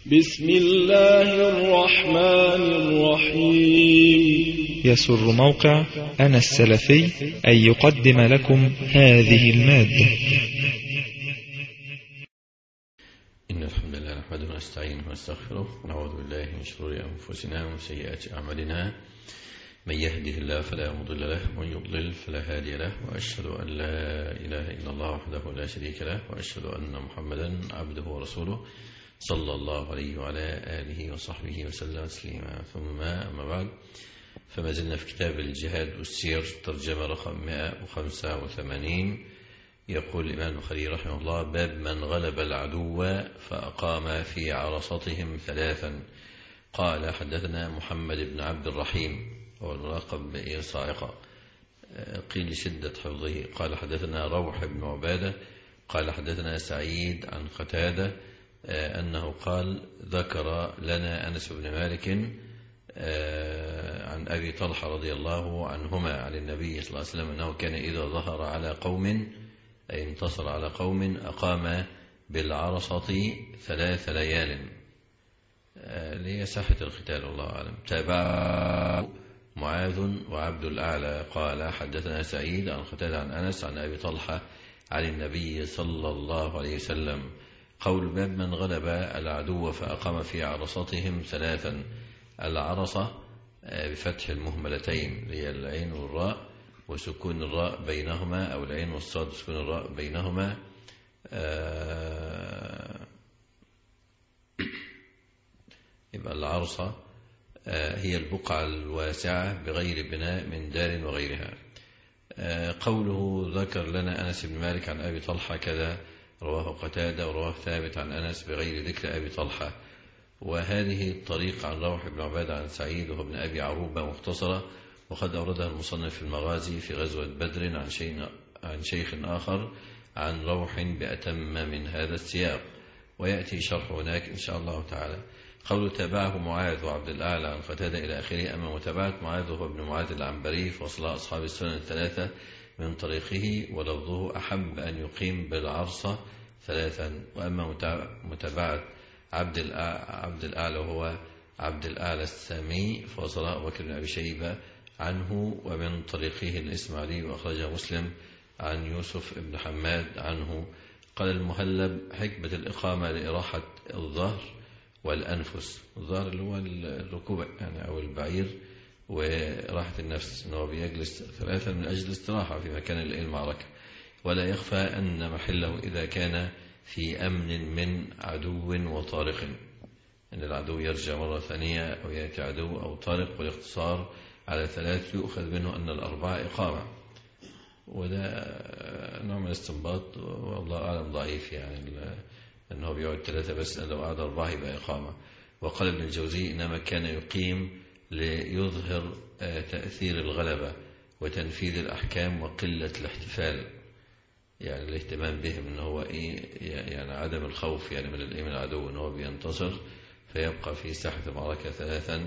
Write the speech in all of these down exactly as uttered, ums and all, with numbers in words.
بسم الله الرحمن الرحيم. يسر موقع أنا السلفي أن يقدم لكم هذه المادة. إن الحمد لله نحمده ونستعينه ونستغفره ونعوذ بالله من شرور أنفسنا ومن سيئات أعمالنا. من يهده الله فلا مضل له ومن يضلل فلا هادي له، وأشهد أن لا إله إلا الله وحده لا شريك له، وأشهد أن محمدا عبده ورسوله صلى الله عليه وعلى آله وصحبه وسلم تسليما. ثم أما بعد، فما زلنا في كتاب الجهاد والسير، ترجمة رقم مئة وخمسة وثمانين. يقول الإمام البخاري رحمه الله: باب من غلب العدو فأقام في عرصتهم ثلاثا. قال: حدثنا محمد بن عبد الرحيم هو الملقب بإيه صاعقة، قيل لشدة حفظه. قال: حدثنا روح بن عبادة قال: حدثنا سعيد عن قتادة أنه قال: ذكر لنا أنس بن مالك عن أبي طلحة رضي الله عنهما عن النبي صلى الله عليه وسلم أنه كان إذا ظهر على قوم أي انتصر على قوم أقام بالعرصة ثلاث ليال لهي ساحة القتال والله أعلم. تابع معاذ وعبد الأعلى قال: حدثنا سعيد عن قتادة عن أنس عن أبي طلحة عن النبي صلى الله عليه وسلم. قول: باب من غلب العدو فأقام في عرصتهم ثلاثا. العرصة بفتح المهملتين هي العين والراء وسكون الراء بينهما، أو العين والصاد وسكون الراء بينهما. يبقى العرصة هي البقعة الواسعة بغير بناء من دار وغيرها. قوله: ذكر لنا أنس بن مالك عن أبي طلحة كذا، رواه قتادة ورواه ثابت عن أنس بغير ذكر أبي طلحة. وهذه الطريق عن روح بن عبادة عن سعيد وهو ابن أبي عروبة مختصرة، وقد أوردها المصنف في المغازي في غزوة بدر عن, عن شيخ آخر عن روح بأتم من هذا السياق، ويأتي شرح هناك إن شاء الله تعالى. قول: تابعه معاذ وعبد الأعلى عن قتادة إلى آخره. أما متابعة معاذ وهو ابن معاذ العنبري فوصلها أصحاب السنن الثلاثة من طريقه، ولفظه: أحب أن يقيم بالعرصة ثلاثا. وأما متابعة عبد عبد الأعلى وهو عبد الأعلى السامي فوصلها أبو بكر بن أبي شيبة عنه ومن طريقه الإسماعيلي، وأخرجه مسلم عن يوسف بن حماد عنه. قال المهلب: حكمة الإقامة لإراحة الظهر والأنفس. الظهر اللي هو الركوب يعني أو البعير، وراحة النفس أنه بيجلس ثلاثة من أجل استراحة في مكان المعركة. ولا يخفى أن محله إذا كان في أمن من عدو وطارق، أن العدو يرجع مرة ثانية أو يأتي عدو أو طارق. والاختصار على ثلاث يؤخذ منه أن الأربعة إقامة، وده نوع من الاستنباط والله أعلم ضعيف، يعني أنه بيقعد ثلاثة بس، لو قعد أربعة يبقى إقامة. وقال ابن الجوزي: إنما كان يقيم ليظهر تأثير الغلبة وتنفيذ الأحكام وقلة الاحتفال، يعني الاهتمام بهم أنه هو إيه، يعني عدم الخوف يعني من الإيه من العدو أنه بينتصر، فيبقى في ساحة المعركة ثلاثا،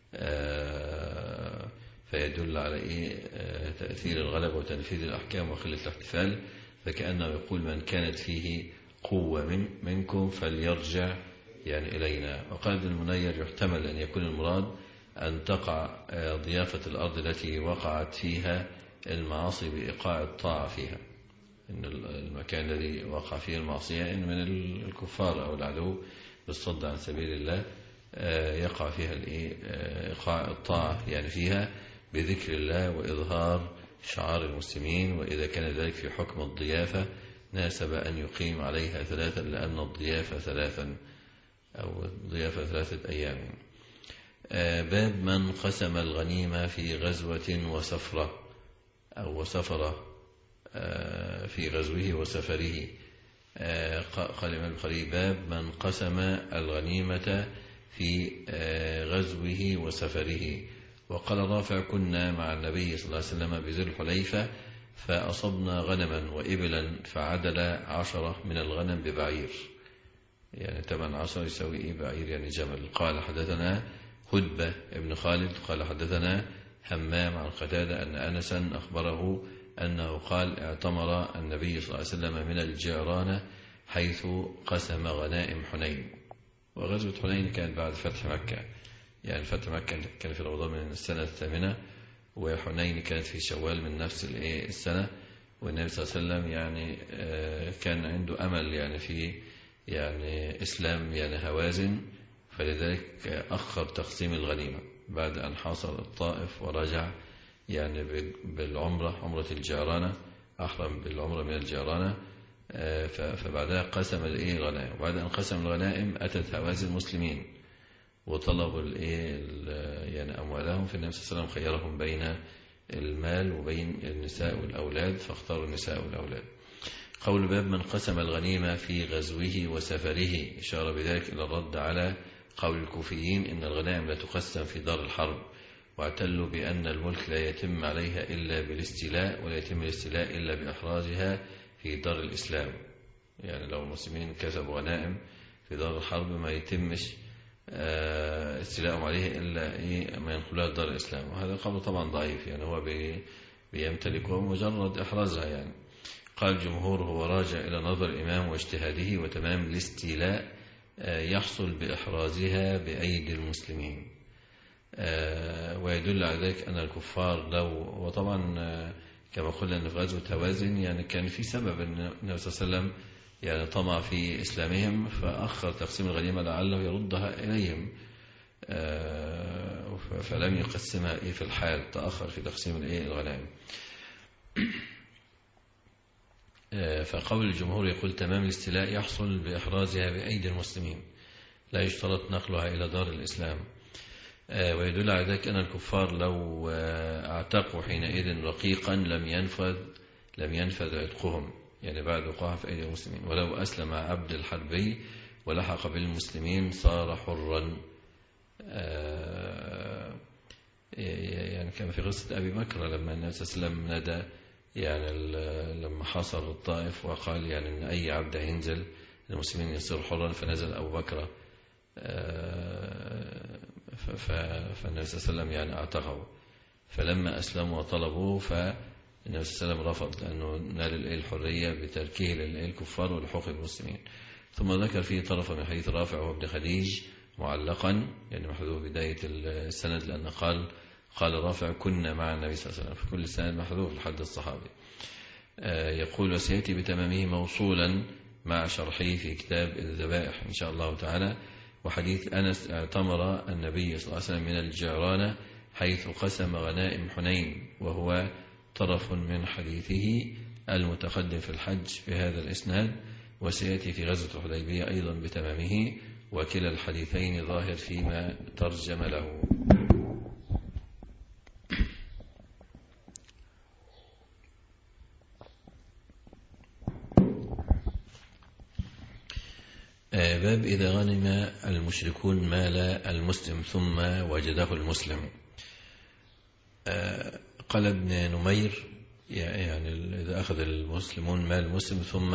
فيدل على إيه تأثير الغلبة وتنفيذ الأحكام وقلة الاحتفال. فكأنه يقول: من كانت فيه قوة من منكم فليرجع يعني إلينا. وقال ابن المنير: يحتمل أن يكون المراد أن تقع ضيافة الأرض التي وقعت فيها المعاصي بإيقاع الطاعة فيها، إن المكان الذي وقع فيه المعصية إن من الكفار أو العدو بالصد عن سبيل الله يقع فيها إيقاع الطاعة يعني فيها بذكر الله وإظهار شعار المسلمين. وإذا كان ذلك في حكم الضيافة ناسب أن يقيم عليها ثلاثا، لأن الضيافة ثلاثا أو الضيافة ثلاثة أيام. باب من قسم الغنيمة في غزوة وسفرة أو وسفرة في غزوه وسفره. قال الإمام البخاري: باب من قسم الغنيمة في غزوه وسفره. وقال رافع: كنا مع النبي صلى الله عليه وسلم بذي الحليفة فأصبنا غنما وإبلا فعدل عشرة من الغنم ببعير، يعني ثمان عشر يساوي إيه بعير يعني جمل. قال: حدثنا هدبة ابن خالد قال: حدثنا همام عن قتادة أن أنسا أخبره أنه قال: اعتمر النبي صلى الله عليه وسلم من الجيران حيث قسم غنائم حنين. وغزوة حنين كانت بعد فتح مكة، يعني فتح مكة كان في رمضان من السنة الثامنة، وحنين كانت في شوال من نفس السنة. والنبي صلى الله عليه وسلم يعني كان عنده أمل يعني في يعني إسلام يعني هوازن، فلذلك أخر تقسيم الغنيمة بعد أن حاصر الطائف ورجع يعني بالعمرة، عمرة الجعرانة، أحرم بالعمرة من الجعرانة. فبعدها قسم الغنائم، وبعد أن قسم الغنائم أتت هوازن المسلمين وطلبوا يعني أموالهم، فالنبي صلى الله عليه وسلم خيرهم بين المال وبين النساء والأولاد، فاختاروا النساء والأولاد. قول باب من قسم الغنيمة في غزوه وسفره، إشارة بذلك إلى الرد على قول الكوفيين إن الغنائم لا تقسم في دار الحرب، واعتلوا بأن الملك لا يتم عليها إلا بالاستيلاء، ولا يتم الاستيلاء إلا بإحرازها في دار الإسلام. يعني لو المسلمين كسبوا غنائم في دار الحرب ما يتمش استيلاءهم عليها إلا إيه ما ينقلها دار الإسلام، وهذا قول طبعا ضعيف، يعني هو بيمتلكه مجرد إحرازها. يعني قال الجمهور هو راجع إلى نظر الإمام واجتهاده، وتمام الاستيلاء يحصل بإحرازها بأيدي المسلمين. ويدل على ذلك أن الكفار لو، وطبعا كما قلنا أن في غزوة هوازن يعني كان في سبب أن النبي صلى الله عليه وسلم يعني طمع في إسلامهم، فأخر تقسيم الغنيمة لعله يردها إليهم، فلم يقسمها في الحال، تأخر في تقسيم الغنائم. فقول الجمهور يقول تمام الاستيلاء يحصل بإحرازها بأيدي المسلمين، لا يشترط نقلها إلى دار الإسلام. ويدل على ذلك أن الكفار لو اعتقوا حينئذ رقيقا لم ينفذ لم ينفذ عتقهم، يعني بعد وقوعها في أيدي المسلمين. ولو أسلم عبد الحربي ولحق بالمسلمين صار حرا. يعني كان في قصة أبي بكر لما النبي صلى الله عليه وسلم ندى يعني لما حاصر الطائف وقال يعني أن أي عبد ينزل المسلمين يصير حرا، فنزل أبو بكر فالنبي صلى الله عليه وسلم يعني اعتقوا، فلما أسلموا وطلبوه فالنبي صلى الله عليه وسلم رفض، لأنه نال الحرية بتركه للكفار والحوق بالمسلمين. ثم ذكر فيه طرفا من حديث رافع وابن خديج معلقا، يعني محذوف بداية السند، لأن قال قال رافع كنا مع النبي صلى الله عليه وسلم، في كل سند محذوف لحد الصحابي. يقول وسيأتي بتمامه موصولا مع شرحه في كتاب الذبائح إن شاء الله تعالى. وحديث أنس اعتمر النبي صلى الله عليه وسلم من الجعرانة حيث قسم غنائم حنين، وهو طرف من حديثه المتقدم في الحج في هذا الإسناد. وسيأتي في غزوة الحديبية أيضا بتمامه، وكلا الحديثين ظاهر فيما ترجم له. باب إذا غنم المشركون مال المسلم ثم وجده المسلم. قال ابن نمير يعني إذا أخذ المسلمون مال المسلم ثم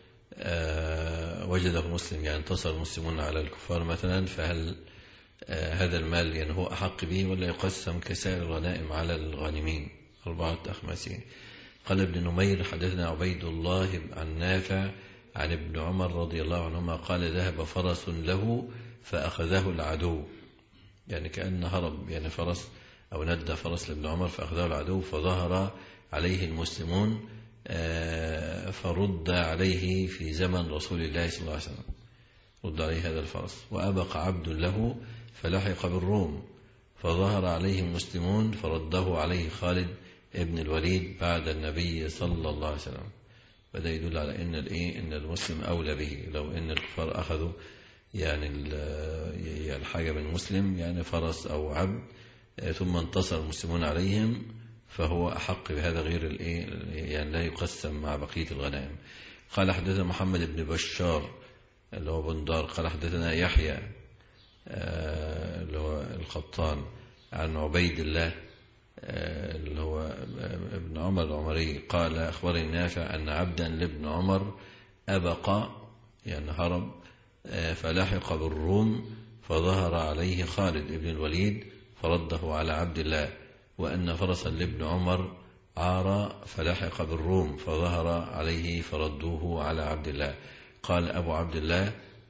وجده المسلم، يعني انتصر المسلمون على الكفار مثلا، فهل هذا المال يعني هو أحق به ولا يقسم كسائر الغنائم على الغانمين أربعة أخماسين؟ قال ابن نمير حدثنا عبيد الله عن نافع عن ابن عمر رضي الله عنهما قال ذهب فرس له فأخذه العدو، يعني كأن هرب يعني فرس أو ندى فرس لابن عمر فأخذه العدو، فظهر عليه المسلمون فرد عليه في زمن رسول الله صلى الله عليه وسلم، رد عليه هذا الفرس. وأبق عبد له فلحق بالروم فظهر عليه المسلمون فرده عليه خالد ابن الوليد بعد النبي صلى الله عليه وسلم. فده يدل على ان الايه ان المسلم اولى به. لو ان الكفار اخذوا يعني الحاجه من المسلم يعني فرس او عبد ثم انتصر المسلمون عليهم فهو احق بهذا، غير الايه يعني لا يقسم مع بقيه الغنائم. قال حدثنا محمد بن بشار اللي هو بندار قال حدثنا يحيى اللي هو القطان عن عبيد الله اللي هو ابن عمر العمري قال أخبرني نافع أن عبدا لابن عمر أبق يعني هرب فلحق بالروم فظهر عليه خالد ابن الوليد فرده على عبد الله، وأن فرسا لابن عمر عار فلحق بالروم فظهر عليه فردوه على عبد الله. قال أبو عبد الله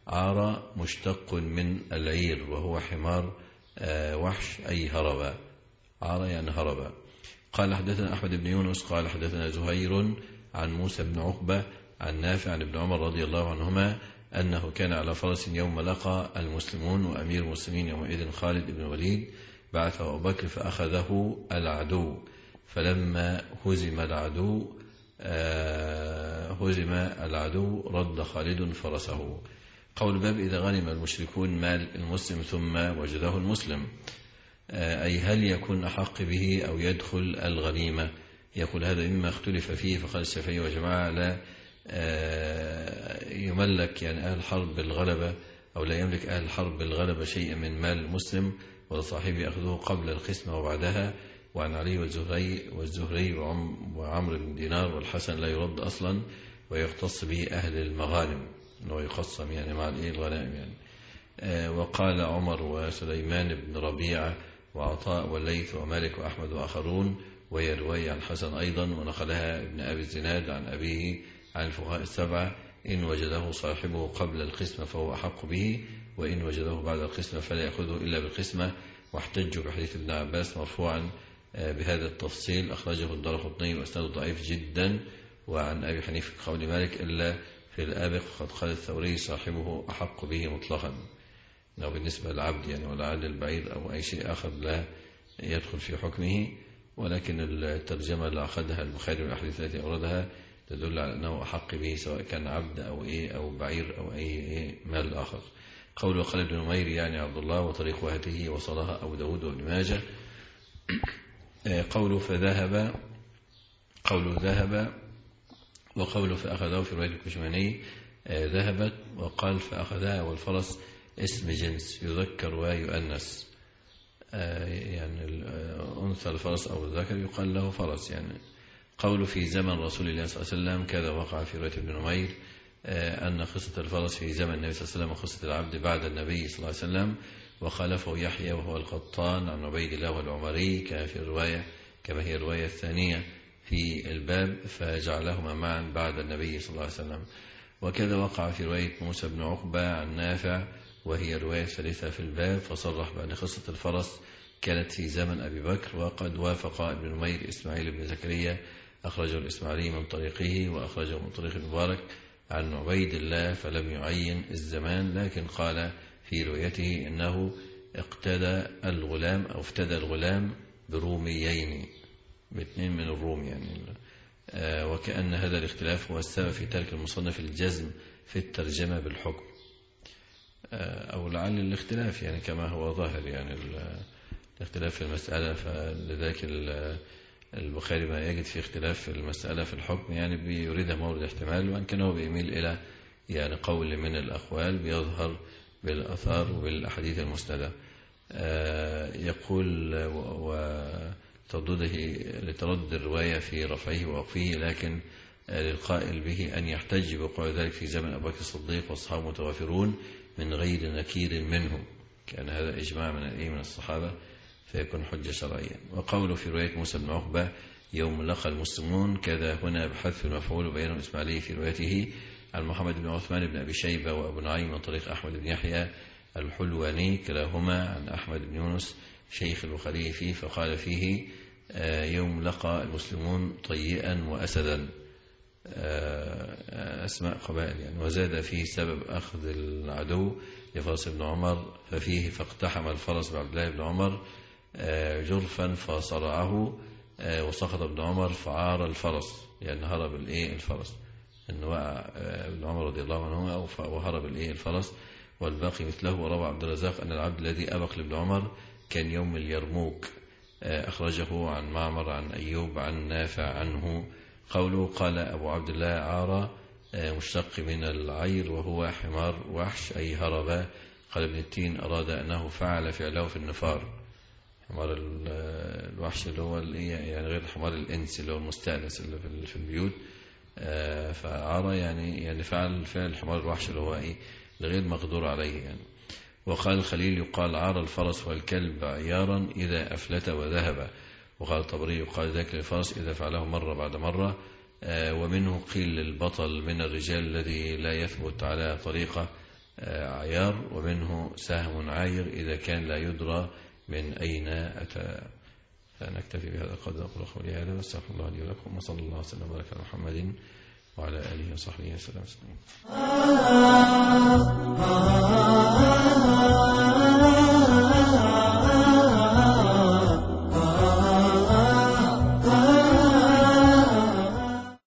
عار مشتق من العير وهو حمار وحش أي هربا، عار يعني هربا. قال حدثنا أحمد بن يونس قال حدثنا زهير عن موسى بن عقبة عن نافع عن ابن عمر رضي الله عنهما أنه كان على فرس يوم لقى المسلمون، وأمير المسلمين يومئذ خالد بن الوليد بعثه أبو بكر فأخذه العدو، فلما هزم العدو آه هزم العدو رد خالد فرسه. قول باب إذا غنم المشركون مال المسلم ثم وجده المسلم، آه أي هل يكون أحق به أو يدخل الغنيمة؟ يقول هذا مما اختلف فيه، فقال الشافعي وجماعة لا آه يملك يعني أهل الحرب بالغلبة أو لا يملك أهل الحرب بالغلبة شيئا من مال المسلم، ولصاحبه يأخذه قبل القسمة وبعدها. وعن علي والزهري والزهري وعمرو بن دينار والحسن لا يرد أصلا ويختص به أهل المغانم، أنه يقسم يعني مع الغنائم يعني. آه وقال عمر وسليمان بن ربيعة وعطاء والليث ومالك وأحمد وآخرون، وهي رواية عن الحسن أيضا، ونقلها ابن أبي الزناد عن أبيه عن الفقهاء السبعة: إن وجده صاحبه قبل القسمة فهو أحق به، وإن وجده بعد القسمة فلا يأخذه إلا بالقسمة. واحتجوا بحديث ابن عباس مرفوعا بهذا التفصيل، أخرجه الدارقطني وأسناده ضعيف جدا. وعن أبي حنيفة قول مالك إلا في الآبق قد قال الثوري صاحبه أحق به مطلقا، لو بالنسبة للعبد يعني ولا عاد البعير أو أي شيء آخر لا يدخل في حكمه. ولكن الترجمة اللي أخذها البخاري والأحاديث التي أوردها تدل على أنه أحق به سواء كان عبد أو إيه أو بعير أو أي إيه مال آخر. قوله خالد بن نمير يعني عبد الله، وطريق هذه وصلها أبو داود وابن ماجه. قوله فذهب، قوله ذهب، وقوله فأخذه في رواية الكشماني ذهبت، وقال فأخذها والفرس اسم جنس يذكر ويؤنس، يعني الأنثى الفرس أو الذكر يقال له فرس يعني. قوله في زمن رسول الله صلى الله عليه وسلم كذا وقع في رواية ابن نمير أن قصة الفرس في زمن النبي صلى الله عليه وسلم وقصة العبد بعد النبي صلى الله عليه وسلم. وخالفه يحيى وهو القطان عن عبيد الله والعمري كما في الرواية كما هي الرواية الثانية في الباب، فجعلهما معا بعد النبي صلى الله عليه وسلم. وكذا وقع في رواية موسى بن عقبة عن نافع وهي الرواية الثالثة في الباب، فصرح بأن قصة الفرس كانت في زمن أبي بكر. وقد وافق ابن نمير إسماعيل بن زكريا أخرجه الإسماعيلي من طريقه، وأخرجه من طريق المبارك عن عبيد الله فلم يعين الزمان، لكن قال في رؤيته إنه اقتدى الغلام أو افتدى الغلام بروميين باثنين من الروم يعني. آه وكأن هذا الاختلاف هو السبب في ترك المصنف الجزم في الترجمة بالحكم، آه أو لعل الاختلاف يعني كما هو ظاهر يعني الاختلاف في المسألة، فلذلك البخاري ما يجد في اختلاف في المسألة في الحكم يعني بيريدها مورد احتمال، وأن كان هو بيميل إلى يعني قول من الأقوال بيظهر بالأثار وبالأحاديث المسندة. آه يقول وتردده لترد الرواية في رفعه ووقفه، لكن آه للقائل به أن يحتج بقول ذلك في زمن أبو بكر الصديق وأصحابه متوافرون من غير نكير منهم، كان هذا إجماع من من الصحابة فيكون حجة شرعيا. وقوله في رواية موسى بن عقبة يوم لقى المسلمون كذا هنا بحذف المفعول وبيانه الإسماعيلي في روايته عن محمد بن عثمان بن أبي شيبة وأبو نعيم من طريق أحمد بن يحيى الحلواني كلاهما عن أحمد بن يونس شيخ البخاري فيه، فقال فيه يوم لقى المسلمون طيئا وأسدا، أسماء قبائل يعني. وزاد فيه سبب أخذ العدو لفرس بن عمر، ففيه فاقتحم الفرس بعبد الله بن عمر جرفا فصرعه وسقط ابن عمر فعار الفرس، يعني هرب الايه الفرس، ان وقع ابن عمر رضي الله عنه وهرب الايه الفرس. والباقي مثله. وروى عبد الرزاق ان العبد الذي ابق لابن عمر كان يوم اليرموك، اخرجه عن معمر عن ايوب عن نافع عنه. قوله قال ابو عبد الله عار مشتق من العير وهو حمار وحش اي هرب. قال ابن التين اراد انه فعل فعله في النفار، حمار الوحش اللي هو يعني غير حمار الانس اللي هو المستأنس اللي في البيوت، فعار يعني يعني فعل فعل حمار الوحش اللي هو ايه غير مقدور عليه يعني. وقال الخليل يقال عار الفرس والكلب عيارا إذا أفلت وذهب. وقال الطبري يقال ذاك الفرس إذا فعله مرة بعد مرة. ومنه قيل للبطل من الرجال الذي لا يثبت على طريقة عيار، ومنه سهم عاير إذا كان لا يدرى من أين أتى. فنكتفي بهذا القدر، أقول قولي هذا واستغفر الله لي ولكم، وصلى الله وسلم وبارك على محمد وعلى آله وصحبه وسلم.